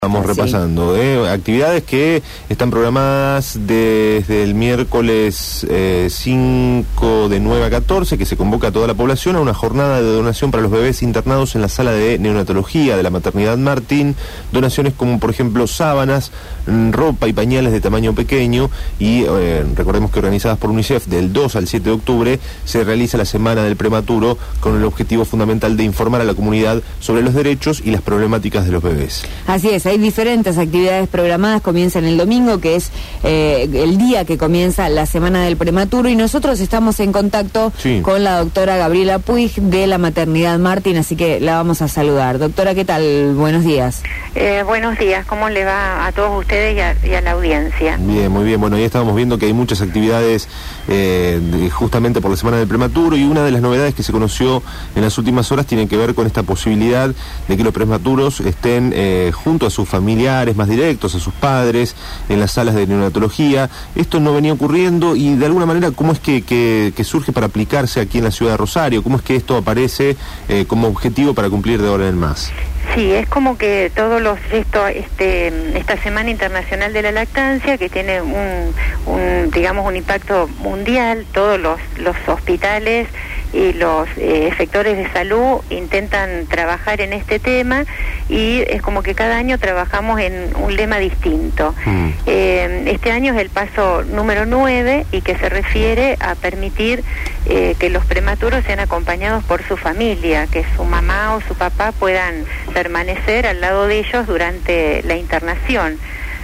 Vamos repasando actividades que están programadas desde el miércoles 5 de 9 a 14, que se convoca a toda la población a una jornada de donación para los bebés internados en la sala de neonatología de la maternidad Martín. Donaciones como por ejemplo sábanas, ropa y pañales de tamaño pequeño y recordemos que organizadas por UNICEF del 2 al 7 de octubre se realiza la Semana del Prematuro con el objetivo fundamental de informar a la comunidad sobre los derechos y las problemáticas de los bebés. Así es, hay diferentes actividades programadas, comienzan el domingo, que es el día que comienza la Semana del Prematuro, y nosotros estamos en contacto con la doctora Gabriela Puig de la maternidad Martín, así que la vamos a saludar. Doctora, ¿qué tal? Buenos días. Buenos días, ¿cómo le va a todos ustedes y a la audiencia? Bien, muy bien. Bueno, ahí estábamos viendo que hay muchas actividades justamente por la Semana del Prematuro, y una de las novedades que se conoció en las últimas horas tiene que ver con esta posibilidad de que los prematuros estén junto a sus familiares más directos, a sus padres, en las salas de neonatología. Esto no venía ocurriendo, y de alguna manera, ¿cómo es que surge para aplicarse aquí en la ciudad de Rosario? ¿Cómo es que esto aparece como objetivo para cumplir de ahora en más? Sí, es como que esta Semana Internacional de la Lactancia, que tiene un impacto mundial, todos los hospitales y los sectores de salud intentan trabajar en este tema, y es como que cada año trabajamos en un lema distinto. Este año es el paso número 9, y que se refiere a permitir que los prematuros sean acompañados por su familia, que su mamá o su papá puedan permanecer al lado de ellos durante la internación.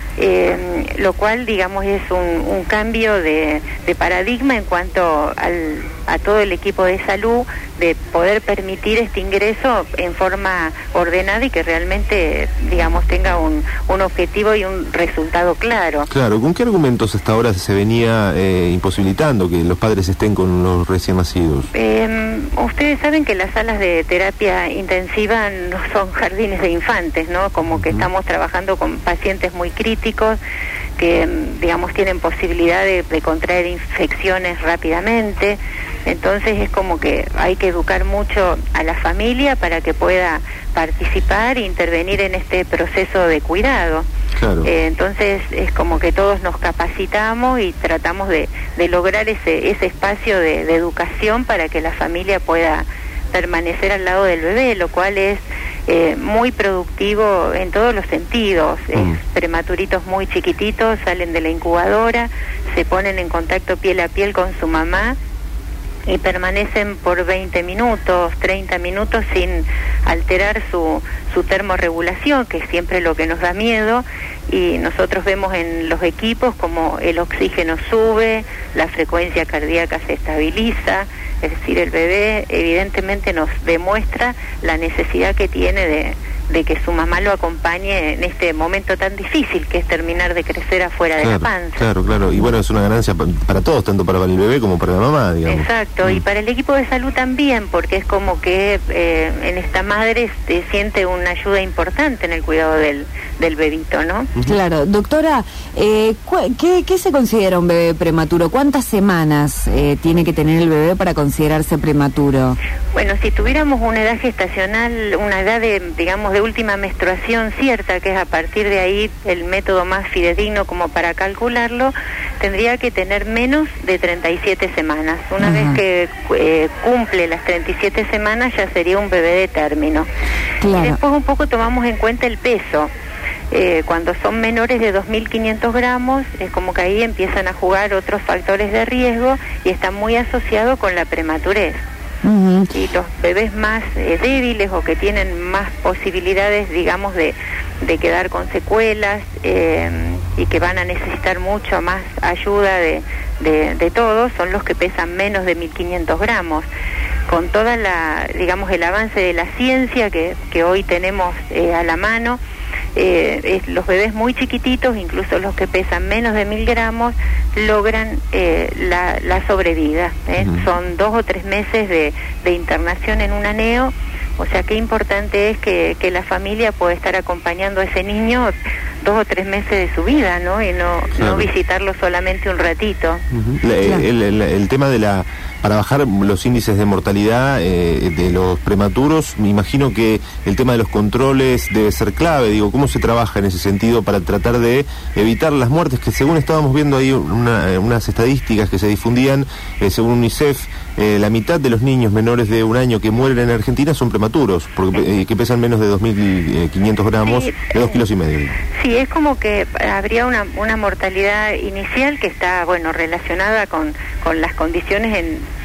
Lo cual, digamos, es un cambio de paradigma en cuanto a todo el equipo de salud, de poder permitir este ingreso en forma ordenada y que realmente, digamos, tenga un objetivo y un resultado claro. Claro, ¿con qué argumentos hasta ahora se venía imposibilitando que los padres estén con los recién nacidos? Ustedes saben que las salas de terapia intensiva no son jardines de infantes, ¿no? Como que estamos trabajando con pacientes muy críticos que, digamos, tienen posibilidad de contraer infecciones rápidamente. Entonces es como que hay que educar mucho a la familia para que pueda participar e intervenir en este proceso de cuidado. Claro. Entonces es como que todos nos capacitamos y tratamos de lograr ese espacio de educación para que la familia pueda permanecer al lado del bebé, lo cual es muy productivo en todos los sentidos. Prematuritos muy chiquititos salen de la incubadora, se ponen en contacto piel a piel con su mamá y permanecen por 20 minutos, 30 minutos sin alterar su termorregulación, que es siempre lo que nos da miedo, y nosotros vemos en los equipos como el oxígeno sube, la frecuencia cardíaca se estabiliza, es decir, el bebé evidentemente nos demuestra la necesidad que tiene de que su mamá lo acompañe en este momento tan difícil que es terminar de crecer afuera de la panza. Claro, y bueno, es una ganancia para todos, tanto para el bebé como para la mamá, digamos. Exacto, y para el equipo de salud también, porque es como que en esta madre se siente una ayuda importante en el cuidado del bebito, ¿no? Claro, doctora, ¿qué se considera un bebé prematuro? ¿Cuántas semanas tiene que tener el bebé para considerarse prematuro? Bueno, si tuviéramos una edad gestacional, una edad de última menstruación cierta, que es a partir de ahí el método más fidedigno como para calcularlo, tendría que tener menos de 37 semanas. Una vez que cumple las 37 semanas ya sería un bebé de término. Claro. Y después un poco tomamos en cuenta el peso. Cuando son menores de 2.500 gramos, es como que ahí empiezan a jugar otros factores de riesgo y está muy asociado con la prematurez. Y los bebés más débiles o que tienen más posibilidades, digamos, de quedar con secuelas y que van a necesitar mucho más ayuda de todos, son los que pesan menos de 1.500 gramos. Con toda el avance de la ciencia que hoy tenemos a la mano, los bebés muy chiquititos, incluso los que pesan menos de 1.000 gramos, logran la sobrevida. Son 2 o 3 meses de internación en una neo, o sea qué importante es que la familia pueda estar acompañando a ese niño 2 o 3 meses de su vida, ¿no? Y no visitarlo solamente un ratito. El tema de bajar los índices de mortalidad de los prematuros. Me imagino que el tema de los controles debe ser clave. Digo, ¿cómo se trabaja en ese sentido para tratar de evitar las muertes? Que según estábamos viendo ahí unas estadísticas que se difundían, según UNICEF, la mitad de los niños menores de 1 año que mueren en Argentina son prematuros, porque que pesan menos de 2.500 gramos, de 2,5 kilos. Sí, es como que habría una mortalidad inicial que está, bueno, relacionada con las condiciones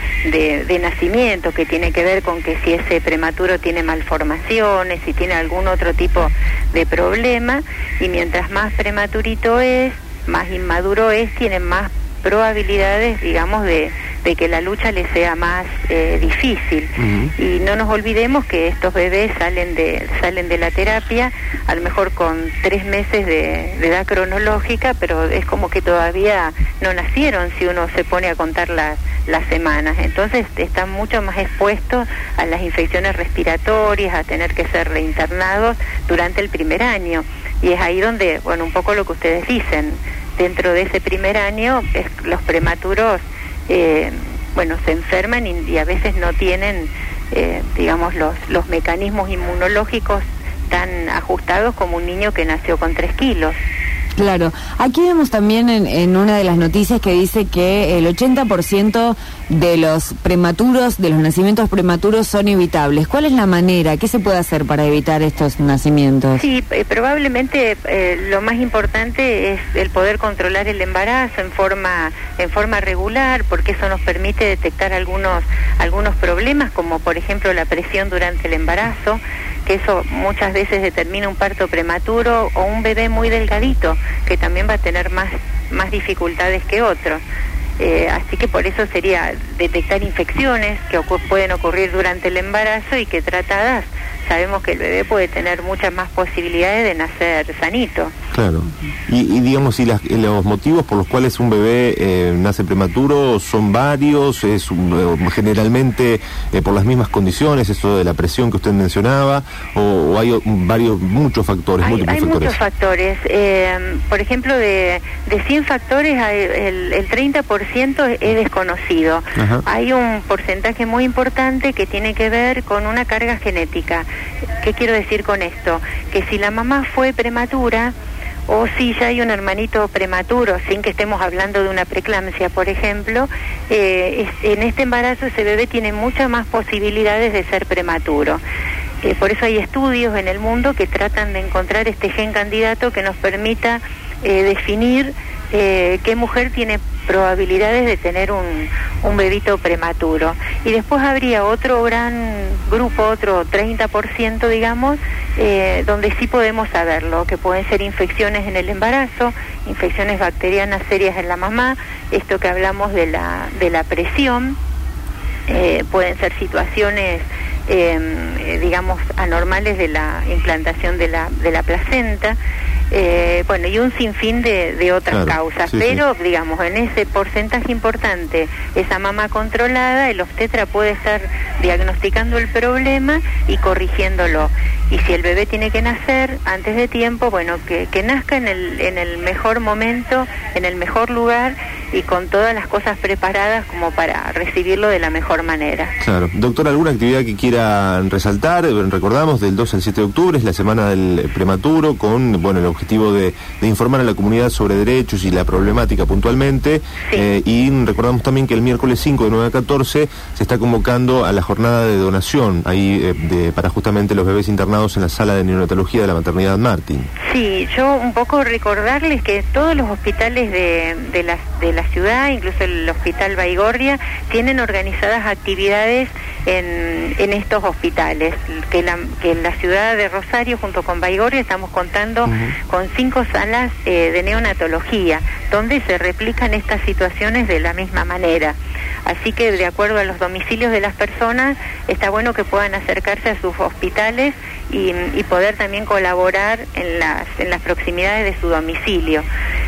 de nacimiento, que tiene que ver con que si ese prematuro tiene malformaciones, si tiene algún otro tipo de problema, y mientras más prematurito es, más inmaduro es, tiene más probabilidades, digamos, de que la lucha le sea más difícil. Y no nos olvidemos que estos bebés salen de la terapia a lo mejor con 3 meses de edad cronológica, pero es como que todavía no nacieron si uno se pone a contar las semanas. Entonces están mucho más expuestos a las infecciones respiratorias, a tener que ser reinternados durante el primer año. Y es ahí donde, bueno, un poco lo que ustedes dicen, dentro de ese primer año los prematuros bueno, se enferman y a veces no tienen digamos los mecanismos inmunológicos tan ajustados como un niño que nació con 3 kilos. Claro. Aquí vemos también en una de las noticias que dice que el 80% de los prematuros, de los nacimientos prematuros son evitables. ¿Cuál es la manera? ¿Qué se puede hacer para evitar estos nacimientos? Sí, probablemente lo más importante es el poder controlar el embarazo en forma regular, porque eso nos permite detectar algunos problemas, como por ejemplo la presión durante el embarazo, que eso muchas veces determina un parto prematuro o un bebé muy delgadito, que también va a tener más dificultades que otros. Así que por eso sería detectar infecciones que pueden ocurrir durante el embarazo y que tratadas sabemos que el bebé puede tener muchas más posibilidades de nacer sanito. Claro. Y digamos, y los motivos por los cuales un bebé nace prematuro son varios, es generalmente por las mismas condiciones, eso de la presión que usted mencionaba, o hay muchos factores, múltiples factores. Hay muchos factores. Por ejemplo, de 100 factores, el 30% es desconocido. Ajá. Hay un porcentaje muy importante que tiene que ver con una carga genética. ¿Qué quiero decir con esto? Que si la mamá fue prematura, o si ya hay un hermanito prematuro, sin que estemos hablando de una preeclampsia, por ejemplo, en este embarazo ese bebé tiene muchas más posibilidades de ser prematuro. Por eso hay estudios en el mundo que tratan de encontrar este gen candidato que nos permita definir qué mujer tiene probabilidades de tener un bebito prematuro. Y después habría otro gran grupo, otro 30%, digamos, donde sí podemos saberlo, que pueden ser infecciones en el embarazo, infecciones bacterianas serias en la mamá, esto que hablamos de la presión, pueden ser situaciones digamos anormales de la implantación de la placenta, bueno, y un sinfín de otras causas, sí, pero sí, digamos, en ese porcentaje importante, esa mamá controlada, el obstetra puede estar diagnosticando el problema y corrigiéndolo. Y si el bebé tiene que nacer antes de tiempo, bueno, que nazca en el mejor momento, en el mejor lugar y con todas las cosas preparadas como para recibirlo de la mejor manera. Claro. Doctora, ¿alguna actividad que quiera resaltar? Recordamos, del 2 al 7 de octubre es la Semana del Prematuro, con el objetivo de informar a la comunidad sobre derechos y la problemática puntualmente. Sí. Y recordamos también que el miércoles 5 de 9 a 14 se está convocando a la jornada de donación ahí para justamente los bebés internados en la sala de neonatología de la maternidad Martín. Sí, yo un poco recordarles que todos los hospitales de la ciudad, incluso el Hospital Baigorria, tienen organizadas actividades en estos hospitales, que en la ciudad de Rosario junto con Baigorria estamos contando con 5 salas de neonatología, donde se replican estas situaciones de la misma manera. Así que de acuerdo a los domicilios de las personas, está bueno que puedan acercarse a sus hospitales y poder también colaborar en las proximidades de su domicilio.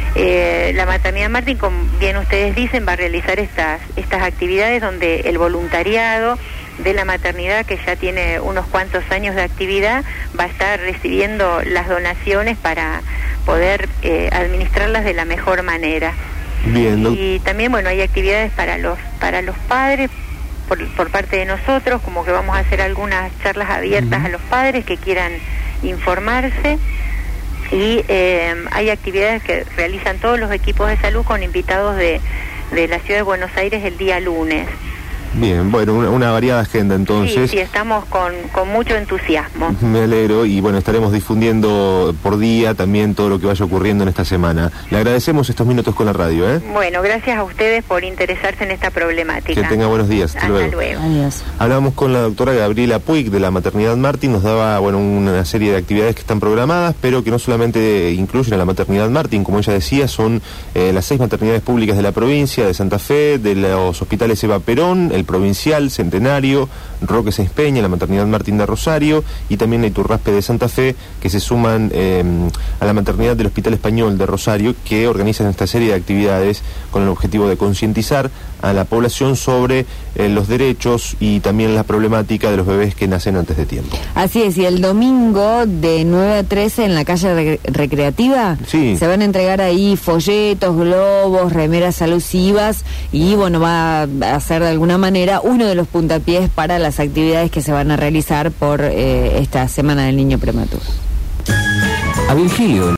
La maternidad Martín, como bien ustedes dicen, va a realizar estas actividades donde el voluntariado de la maternidad, que ya tiene unos cuantos años de actividad, va a estar recibiendo las donaciones para poder administrarlas de la mejor manera. Bien, y también, bueno, hay actividades para los padres por parte de nosotros, como que vamos a hacer algunas charlas abiertas a los padres que quieran informarse, y hay actividades que realizan todos los equipos de salud con invitados de la ciudad de Buenos Aires el día lunes. Bien, bueno, una variada agenda entonces. Sí, estamos con mucho entusiasmo. Me alegro, y bueno, estaremos difundiendo por día también todo lo que vaya ocurriendo en esta semana. Le agradecemos estos minutos con la radio, ¿eh? Bueno, gracias a ustedes por interesarse en esta problemática. Que tenga buenos días. Hasta luego. Adiós. Hablábamos con la doctora Gabriela Puig de la Maternidad Martín, nos daba, bueno, una serie de actividades que están programadas, pero que no solamente incluyen a la Maternidad Martín, como ella decía, son las 6 maternidades públicas de la provincia, de Santa Fe, de los hospitales Eva Perón, el Provincial, Centenario, Roque Sáenz Peña, la Maternidad Martín de Rosario, y también la Iturraspe de Santa Fe, que se suman a la maternidad del Hospital Español de Rosario, que organizan esta serie de actividades con el objetivo de concientizar a la población sobre los derechos y también la problemática de los bebés que nacen antes de tiempo. Así es, y el domingo de 9 a 13 en la calle recreativa se van a entregar ahí folletos, globos, remeras alusivas, y bueno, va a ser de alguna manera uno de los puntapiés para las actividades que se van a realizar por esta Semana del Niño Prematuro. A Virgilio